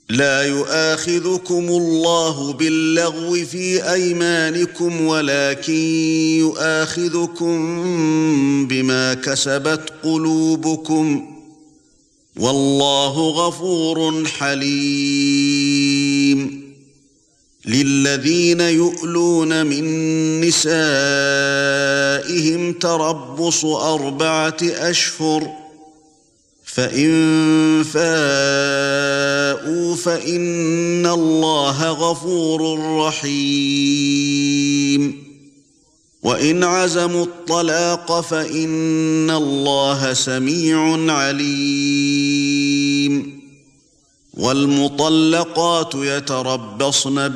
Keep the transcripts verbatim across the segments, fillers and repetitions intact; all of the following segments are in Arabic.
لا يؤاخذكم الله باللغو في أيمانكم ولكن يؤاخذكم بما كسبت قلوبكم والله غفور حليم للذين يؤلون من نسائهم تربص أربعة أشهر فإن فاءوا فإن الله غفور رحيم وإن عزموا الطلاق فإن الله سميع عليم والمطلقات يتربصن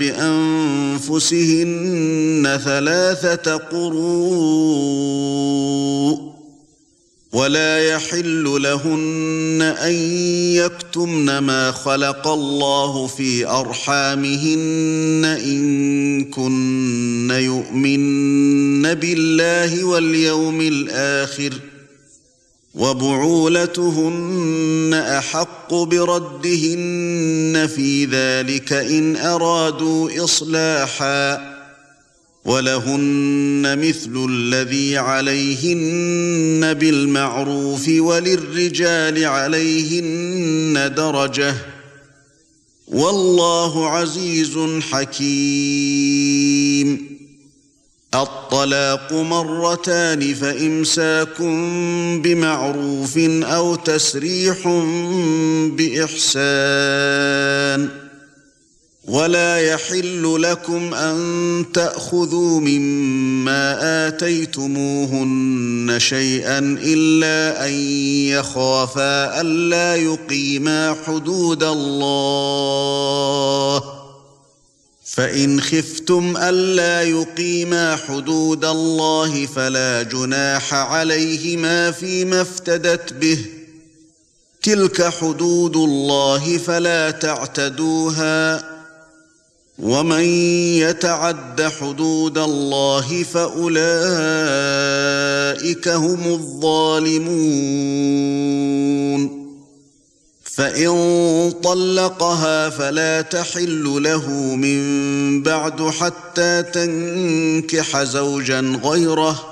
بأنفسهن ثلاثة قروء ولا يحل لهن أن يكتمن ما خلق الله في أرحامهن إن كن يؤمن بالله واليوم الآخر وبعولتهن أحق بردهن في ذلك إن أرادوا إصلاحا ولهن مثل الذي عليهن بالمعروف وللرجال عليهن درجة والله عزيز حكيم الطلاق مرتان فإمساك بمعروف أو تسريح بإحسان ولا يحل لكم أن تأخذوا مما آتيتموهن شيئا إلا أن يخافا ألا يقيما حدود الله فإن خفتم ألا يقيما حدود الله فلا جناح عليهما فيما افتدت به تلك حدود الله فلا تعتدوها ومن يتعد حدود الله فأولئك هم الظالمون فإن طلقها فلا تحل له من بعد حتى تنكح زوجا غيره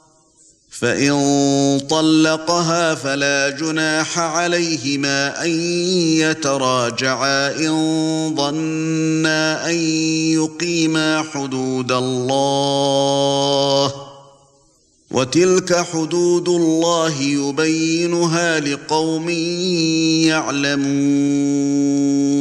فإن طلقها فلا جناح عليهما أن يتراجعا إن ظنا أن يقيما حدود الله وتلك حدود الله يبينها لقوم يعلمون